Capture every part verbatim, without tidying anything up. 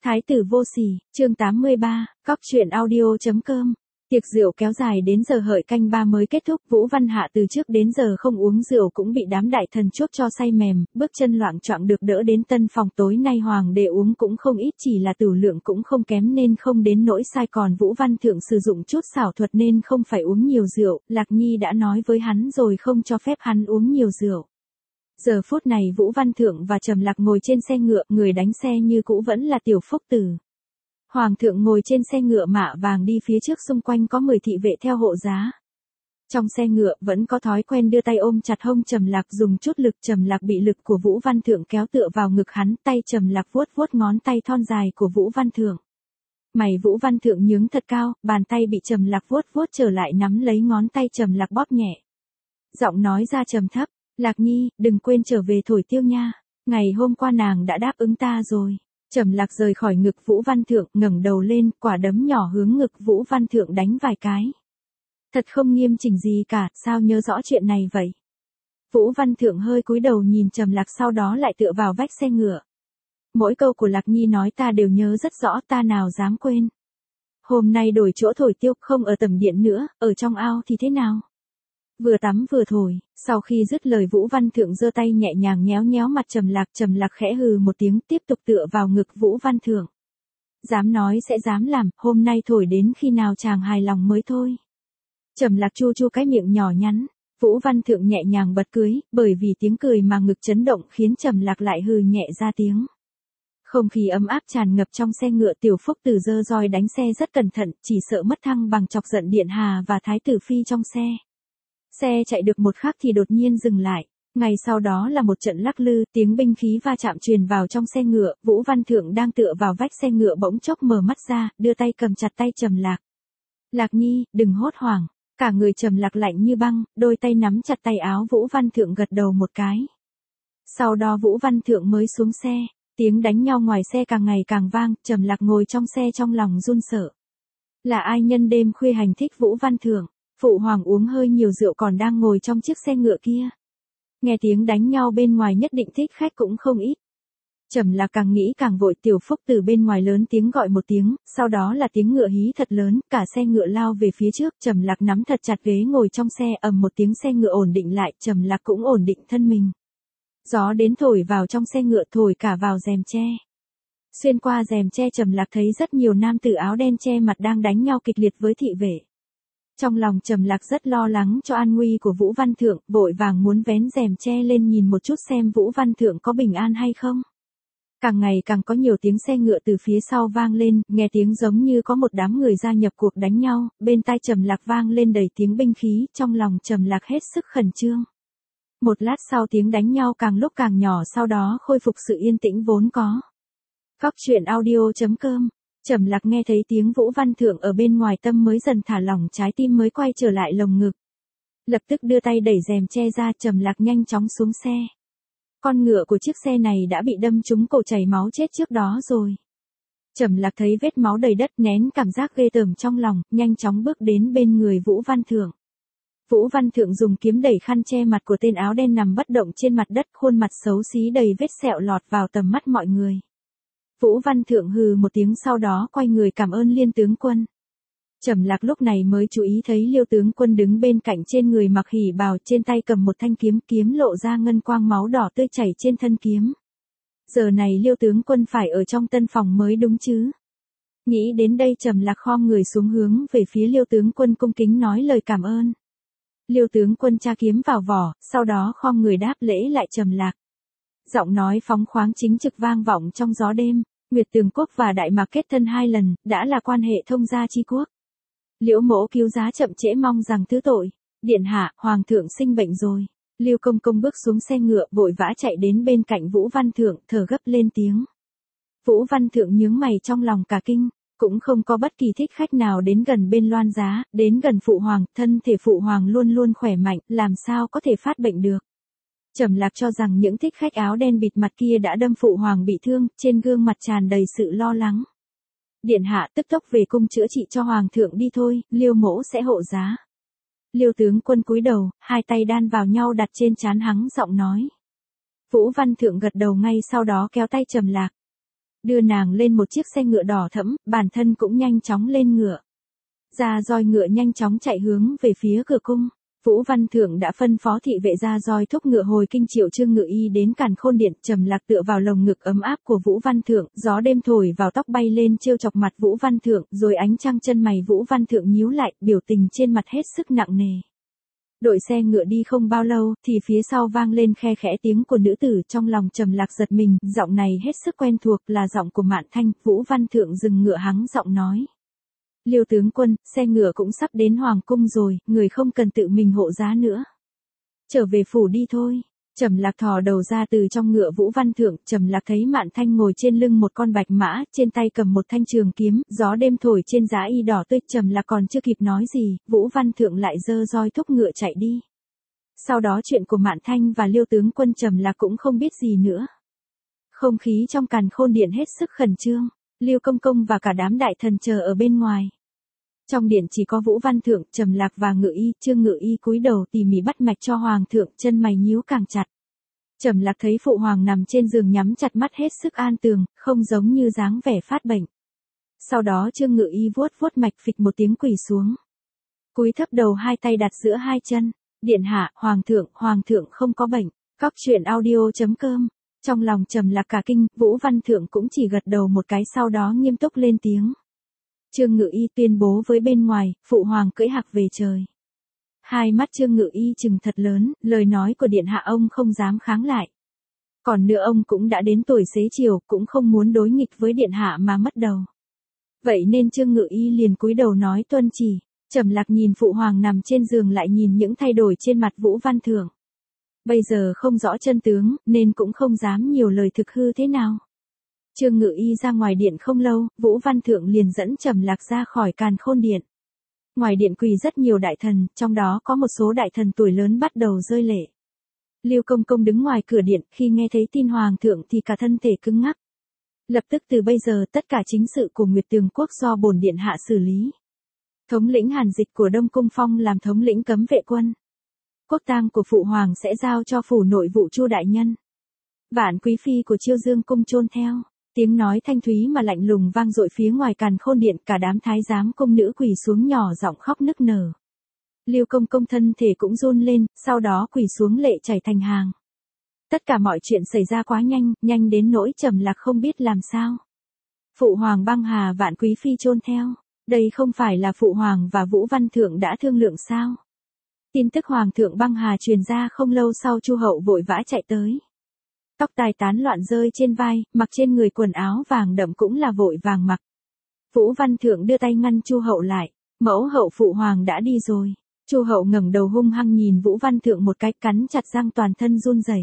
Thái tử vô sỉ, chương tám mươi ba, cóc truyện audio.com. Tiệc rượu kéo dài đến giờ hợi canh ba mới kết thúc. Vũ Văn Hạ từ trước đến giờ không uống rượu cũng bị đám đại thần chuốc cho say mềm, bước chân loạng choạng được đỡ đến tân phòng. Tối nay hoàng đệ uống cũng không ít, chỉ là tửu lượng cũng không kém nên không đến nỗi sai, còn Vũ Văn Thượng sử dụng chút xảo thuật nên không phải uống nhiều rượu. Lạc Nhi đã nói với hắn rồi không cho phép hắn uống nhiều rượu. Giờ phút này Vũ Văn Thượng và Trầm Lạc ngồi trên xe ngựa, người đánh xe như cũ vẫn là Tiểu Phúc Tử. Hoàng thượng ngồi trên xe ngựa mạ vàng đi phía trước, xung quanh có mười thị vệ theo hộ giá. Trong xe ngựa vẫn có thói quen đưa tay ôm chặt hông Trầm Lạc, dùng chút lực. Trầm Lạc bị lực của Vũ Văn Thượng kéo tựa vào ngực hắn, tay Trầm Lạc vuốt vuốt ngón tay thon dài của Vũ Văn Thượng. Mày Vũ Văn Thượng nhướng thật cao, bàn tay bị Trầm Lạc vuốt vuốt trở lại nắm lấy ngón tay Trầm Lạc bóp nhẹ. Giọng nói ra trầm thấp, Lạc Nhi, đừng quên trở về thổi tiêu nha. Ngày hôm qua nàng đã đáp ứng ta rồi. Trầm Lạc rời khỏi ngực Vũ Văn Thượng, ngẩng đầu lên, quả đấm nhỏ hướng ngực Vũ Văn Thượng đánh vài cái. Thật không nghiêm chỉnh gì cả, sao nhớ rõ chuyện này vậy? Vũ Văn Thượng hơi cúi đầu nhìn Trầm Lạc, sau đó lại tựa vào vách xe ngựa. Mỗi câu của Lạc Nhi nói ta đều nhớ rất rõ, ta nào dám quên. Hôm nay đổi chỗ thổi tiêu, không ở tầm điện nữa, ở trong ao thì thế nào? Vừa tắm vừa thổi. Sau khi dứt lời Vũ Văn Thượng giơ tay nhẹ nhàng nhéo nhéo mặt Trầm Lạc. Trầm Lạc khẽ hừ một tiếng, tiếp tục tựa vào ngực Vũ Văn Thượng. Dám nói sẽ dám làm, hôm nay thổi đến khi nào chàng hài lòng mới thôi. Trầm Lạc chu chu cái miệng nhỏ nhắn. Vũ Văn Thượng nhẹ nhàng bật cười, bởi vì tiếng cười mà ngực chấn động khiến Trầm Lạc lại hừ nhẹ ra tiếng. Không khí ấm áp tràn ngập trong xe ngựa. Tiểu Phúc Tử giơ roi đánh xe rất cẩn thận, chỉ sợ mất thăng bằng chọc giận điện hà và thái tử phi trong xe. Xe chạy được một khắc thì đột nhiên dừng lại. Ngay sau đó là một trận lắc lư, tiếng binh khí va chạm truyền vào trong xe ngựa. Vũ Văn Thượng đang tựa vào vách xe ngựa bỗng chốc mở mắt ra, đưa tay cầm chặt tay Trầm Lạc. Lạc Nhi, đừng hốt hoảng. Cả người Trầm Lạc lạnh như băng, đôi tay nắm chặt tay áo Vũ Văn Thượng, gật đầu một cái. Sau đó Vũ Văn Thượng mới xuống xe. Tiếng đánh nhau ngoài xe càng ngày càng vang. Trầm Lạc ngồi trong xe trong lòng run sợ. Là ai nhân đêm khuya hành thích Vũ Văn Thượng? Phụ hoàng uống hơi nhiều rượu còn đang ngồi trong chiếc xe ngựa kia. Nghe tiếng đánh nhau bên ngoài nhất định thích khách cũng không ít. Trầm Lạc càng nghĩ càng vội. Tiểu Phúc từ bên ngoài lớn tiếng gọi một tiếng, sau đó là tiếng ngựa hí thật lớn, cả xe ngựa lao về phía trước. Trầm Lạc nắm thật chặt ghế ngồi trong xe, ầm một tiếng xe ngựa ổn định lại. Trầm Lạc cũng ổn định thân mình. Gió đến thổi vào trong xe ngựa, thổi cả vào rèm che. Xuyên qua rèm che Trầm Lạc thấy rất nhiều nam tử áo đen che mặt đang đánh nhau kịch liệt với thị vệ. Trong lòng Trầm Lạc rất lo lắng cho an nguy của Vũ Văn Thượng, vội vàng muốn vén rèm che lên nhìn một chút xem Vũ Văn Thượng có bình an hay không. Càng ngày càng có nhiều tiếng xe ngựa từ phía sau vang lên, nghe tiếng giống như có một đám người gia nhập cuộc đánh nhau. Bên tai Trầm Lạc vang lên đầy tiếng binh khí, trong lòng Trầm Lạc hết sức khẩn trương. Một lát sau tiếng đánh nhau càng lúc càng nhỏ, sau đó khôi phục sự yên tĩnh vốn có. Cóc truyện audio.com. Trầm Lạc nghe thấy tiếng Vũ Văn Thượng ở bên ngoài, tâm mới dần thả lỏng, trái tim mới quay trở lại lồng ngực. Lập tức đưa tay đẩy rèm che ra. Trầm Lạc nhanh chóng xuống xe. Con ngựa của chiếc xe này đã bị đâm trúng cổ, chảy máu chết trước đó rồi. Trầm Lạc thấy vết máu đầy đất, nén cảm giác ghê tởm trong lòng, nhanh chóng bước đến bên người Vũ Văn Thượng. Vũ Văn Thượng dùng kiếm đẩy khăn che mặt của tên áo đen nằm bất động trên mặt đất, khuôn mặt xấu xí đầy vết sẹo lọt vào tầm mắt mọi người. Vũ Văn Thượng hừ một tiếng, sau đó quay người cảm ơn Liên tướng quân. Trầm Lạc lúc này mới chú ý thấy Liêu tướng quân đứng bên cạnh, trên người mặc hỉ bào, trên tay cầm một thanh kiếm, kiếm lộ ra ngân quang máu đỏ tươi chảy trên thân kiếm. Giờ này Liêu tướng quân phải ở trong tân phòng mới đúng chứ. Nghĩ đến đây Trầm Lạc khom người xuống hướng về phía Liêu tướng quân, cung kính nói lời cảm ơn. Liêu tướng quân tra kiếm vào vỏ, sau đó khom người đáp lễ lại Trầm Lạc. Giọng nói phóng khoáng chính trực vang vọng trong gió đêm. Nguyệt Tường Quốc và Đại Mạc kết thân hai lần, đã là quan hệ thông gia chi quốc. Liễu mỗ cứu giá chậm trễ, mong rằng thứ tội. Điện hạ, hoàng thượng sinh bệnh rồi. Liêu công công bước xuống xe ngựa, vội vã chạy đến bên cạnh Vũ Văn Thượng, thở gấp lên tiếng. Vũ Văn Thượng nhướng mày, trong lòng cả kinh. Cũng không có bất kỳ thích khách nào đến gần bên loan giá, đến gần phụ hoàng, thân thể phụ hoàng luôn luôn khỏe mạnh, làm sao có thể phát bệnh được. Trầm Lạc cho rằng những thích khách áo đen bịt mặt kia đã đâm phụ hoàng bị thương, trên gương mặt tràn đầy sự lo lắng. Điện hạ, tức tốc về cung chữa trị cho hoàng thượng đi thôi, Liêu mỗ sẽ hộ giá. Liêu tướng quân cúi đầu, hai tay đan vào nhau đặt trên trán hắn, giọng nói. Vũ Văn Thượng gật đầu ngay sau đó kéo tay Trầm Lạc. đưa nàng lên một chiếc xe ngựa đỏ thẫm, bản thân cũng nhanh chóng lên ngựa. Ra roi ngựa nhanh chóng chạy hướng về phía cửa cung. Vũ Văn Thượng đã phân phó thị vệ ra roi thúc ngựa hồi kinh triệu Trương Ngự Y đến Càn Khôn Điện, Trầm Lạc tựa vào lồng ngực ấm áp của Vũ Văn Thượng, gió đêm thổi vào tóc bay lên trêu chọc mặt Vũ Văn Thượng, rồi ánh trăng chân mày Vũ Văn Thượng nhíu lại, biểu tình trên mặt hết sức nặng nề. Đội xe ngựa đi không bao lâu, thì phía sau vang lên khe khẽ tiếng của nữ tử, trong lòng Trầm Lạc giật mình, giọng này hết sức quen thuộc, là giọng của Mạn Thanh. Vũ Văn Thượng dừng ngựa hắng giọng nói: Liêu tướng quân, xe ngựa cũng sắp đến hoàng cung rồi, người không cần tự mình hộ giá nữa. Trở về phủ đi thôi. Trầm Lạc thò đầu ra từ trong ngựa Vũ Văn Thượng, Trầm Lạc thấy Mạn Thanh ngồi trên lưng một con bạch mã, trên tay cầm một thanh trường kiếm, gió đêm thổi trên giá y đỏ tươi, Trầm Lạc còn chưa kịp nói gì, Vũ Văn Thượng lại giơ roi thúc ngựa chạy đi. Sau đó chuyện của Mạn Thanh và Liêu tướng quân Trầm Lạc cũng không biết gì nữa. Không khí trong Càn Khôn Điện hết sức khẩn trương, Liêu công công và cả đám đại thần chờ ở bên ngoài. Trong điện chỉ có Vũ Văn Thượng, Trầm Lạc và Ngự Y, Trương Ngự Y cúi đầu tỉ mỉ bắt mạch cho hoàng thượng, chân mày nhíu càng chặt. Trầm Lạc thấy phụ hoàng nằm trên giường nhắm chặt mắt hết sức an tường, không giống như dáng vẻ phát bệnh. Sau đó Trương Ngự Y vuốt vuốt mạch, phịch một tiếng quỳ xuống. Cúi thấp đầu, hai tay đặt giữa hai chân. Điện hạ, hoàng thượng, hoàng thượng không có bệnh. Cóc truyện audio chấm com. Trong lòng Trầm Lạc cả kinh, Vũ Văn Thượng cũng chỉ gật đầu một cái, sau đó nghiêm túc lên tiếng. Trương Ngự Y tuyên bố với bên ngoài, phụ hoàng cưỡi hạc về trời. Hai mắt Trương Ngự Y trừng thật lớn, lời nói của điện hạ ông không dám kháng lại. Còn nữa ông cũng đã đến tuổi xế chiều, cũng không muốn đối nghịch với điện hạ mà mất đầu. Vậy nên Trương Ngự Y liền cúi đầu nói tuân chỉ. Trầm Lạc nhìn phụ hoàng nằm trên giường, lại nhìn những thay đổi trên mặt Vũ Văn Thượng. Bây giờ không rõ chân tướng, nên cũng không dám nhiều lời thực hư thế nào. Trương Ngự Y ra ngoài điện không lâu, Vũ Văn Thượng liền dẫn Trầm Lạc ra khỏi Càn Khôn Điện. Ngoài điện quỳ rất nhiều đại thần, trong đó có một số đại thần tuổi lớn bắt đầu rơi lệ. Liêu công công đứng ngoài cửa điện, khi nghe thấy tin hoàng thượng thì cả thân thể cứng ngắc. Lập tức từ bây giờ tất cả chính sự của Nguyệt Tường Quốc do bổn điện hạ xử lý. Thống lĩnh Hàn Dịch của Đông Cung phong làm thống lĩnh cấm vệ quân. Quốc tang của phụ hoàng sẽ giao cho phủ nội vụ Chu đại nhân. Vạn quý phi của Chiêu Dương cung chôn theo. Tiếng nói thanh thúy mà lạnh lùng vang dội phía ngoài Càn Khôn Điện, cả đám thái giám cung nữ quỳ xuống nhỏ giọng khóc nức nở. Liêu công công thân thể cũng run lên, sau đó quỳ xuống lệ chảy thành hàng. Tất cả mọi chuyện xảy ra quá nhanh, nhanh đến nỗi Trầm Lạc không biết làm sao. Phụ hoàng băng hà, vạn quý phi chôn theo. Đây không phải là phụ hoàng và Vũ Văn Thượng đã thương lượng sao? Tin tức hoàng thượng băng hà truyền ra không lâu sau, Chu hậu vội vã chạy tới. Tóc tai tán loạn rơi trên vai, mặc trên người quần áo vàng đậm cũng là vội vàng mặc. Vũ Văn Thượng đưa tay ngăn Chu hậu lại. Mẫu hậu, phụ hoàng đã đi rồi. Chu hậu ngẩng đầu hung hăng nhìn Vũ Văn Thượng một cái, cắn chặt răng toàn thân run rẩy.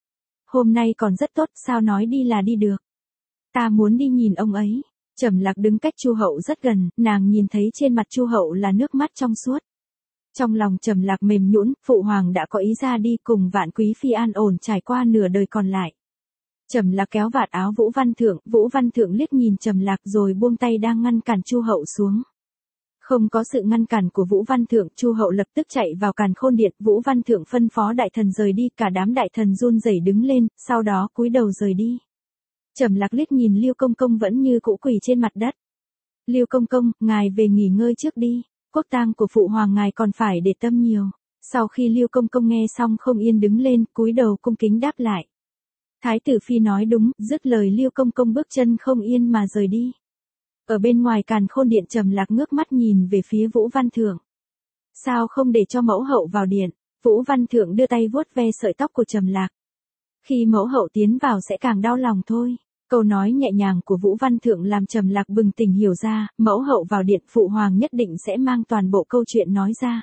Hôm nay còn rất tốt, sao nói đi là đi được? Ta muốn đi nhìn ông ấy. Trầm Lạc đứng cách Chu hậu rất gần, nàng nhìn thấy trên mặt Chu hậu là nước mắt trong suốt. Trong lòng Trầm Lạc mềm nhũn, phụ hoàng đã có ý ra đi cùng vạn quý phi an ổn trải qua nửa đời còn lại. Trầm Lạc kéo vạt áo Vũ Văn Thượng, Vũ Văn Thượng liếc nhìn Trầm Lạc rồi buông tay đang ngăn cản Chu hậu xuống. Không có sự ngăn cản của Vũ Văn Thượng, Chu hậu lập tức chạy vào Càn Khôn Điện. Vũ Văn Thượng phân phó đại thần rời đi, cả đám đại thần run rẩy đứng lên, sau đó cúi đầu rời đi. Trầm Lạc liếc nhìn Liêu công công vẫn như cũ quỳ trên mặt đất. Liêu công công, ngài về nghỉ ngơi trước đi. Quốc tang của phụ hoàng ngài còn phải để tâm nhiều. Sau khi Liêu công công nghe xong không yên đứng lên, cúi đầu cung kính đáp lại. Thái tử phi nói đúng, dứt lời Liêu công công bước chân không yên mà rời đi. Ở bên ngoài Càn Khôn Điện, Trầm Lạc ngước mắt nhìn về phía Vũ Văn Thượng. Sao không để cho mẫu hậu vào điện? Vũ Văn Thượng đưa tay vuốt ve sợi tóc của Trầm Lạc. Khi mẫu hậu tiến vào sẽ càng đau lòng thôi. Câu nói nhẹ nhàng của Vũ Văn Thượng làm Trầm Lạc bừng tỉnh hiểu ra, mẫu hậu vào điện, phụ hoàng nhất định sẽ mang toàn bộ câu chuyện nói ra.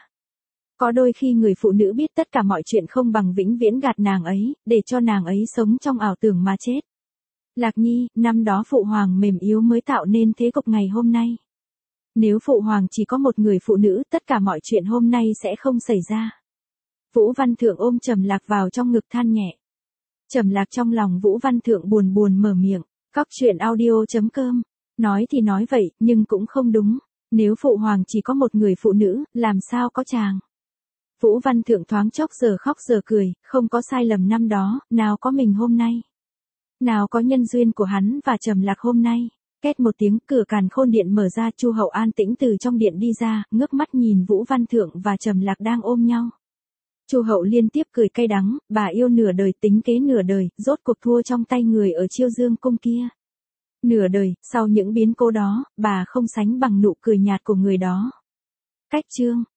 Có đôi khi người phụ nữ biết tất cả mọi chuyện không bằng vĩnh viễn gạt nàng ấy, để cho nàng ấy sống trong ảo tưởng mà chết. Lạc Nhi, năm đó phụ hoàng mềm yếu mới tạo nên thế cục ngày hôm nay. Nếu phụ hoàng chỉ có một người phụ nữ, tất cả mọi chuyện hôm nay sẽ không xảy ra. Vũ Văn Thượng ôm Trầm Lạc vào trong ngực than nhẹ. Trầm Lạc trong lòng Vũ Văn Thượng buồn buồn mở miệng. Cóc truyện audio chấm com. Nói thì nói vậy, nhưng cũng không đúng. Nếu phụ hoàng chỉ có một người phụ nữ, làm sao có chàng? Vũ Văn Thượng thoáng chốc giờ khóc giờ cười, không có sai lầm năm đó, nào có mình hôm nay. Nào có nhân duyên của hắn và Trầm Lạc hôm nay. Két một tiếng, cửa càn khôn điện mở ra, Chu Hậu an tĩnh từ trong điện đi ra, ngước mắt nhìn Vũ Văn Thượng và Trầm Lạc đang ôm nhau. Chu Hậu liên tiếp cười cay đắng, bà yêu nửa đời tính kế nửa đời, rốt cuộc thua trong tay người ở Chiêu Dương cung kia. Nửa đời, sau những biến cố đó, bà không sánh bằng nụ cười nhạt của người đó. Cách chương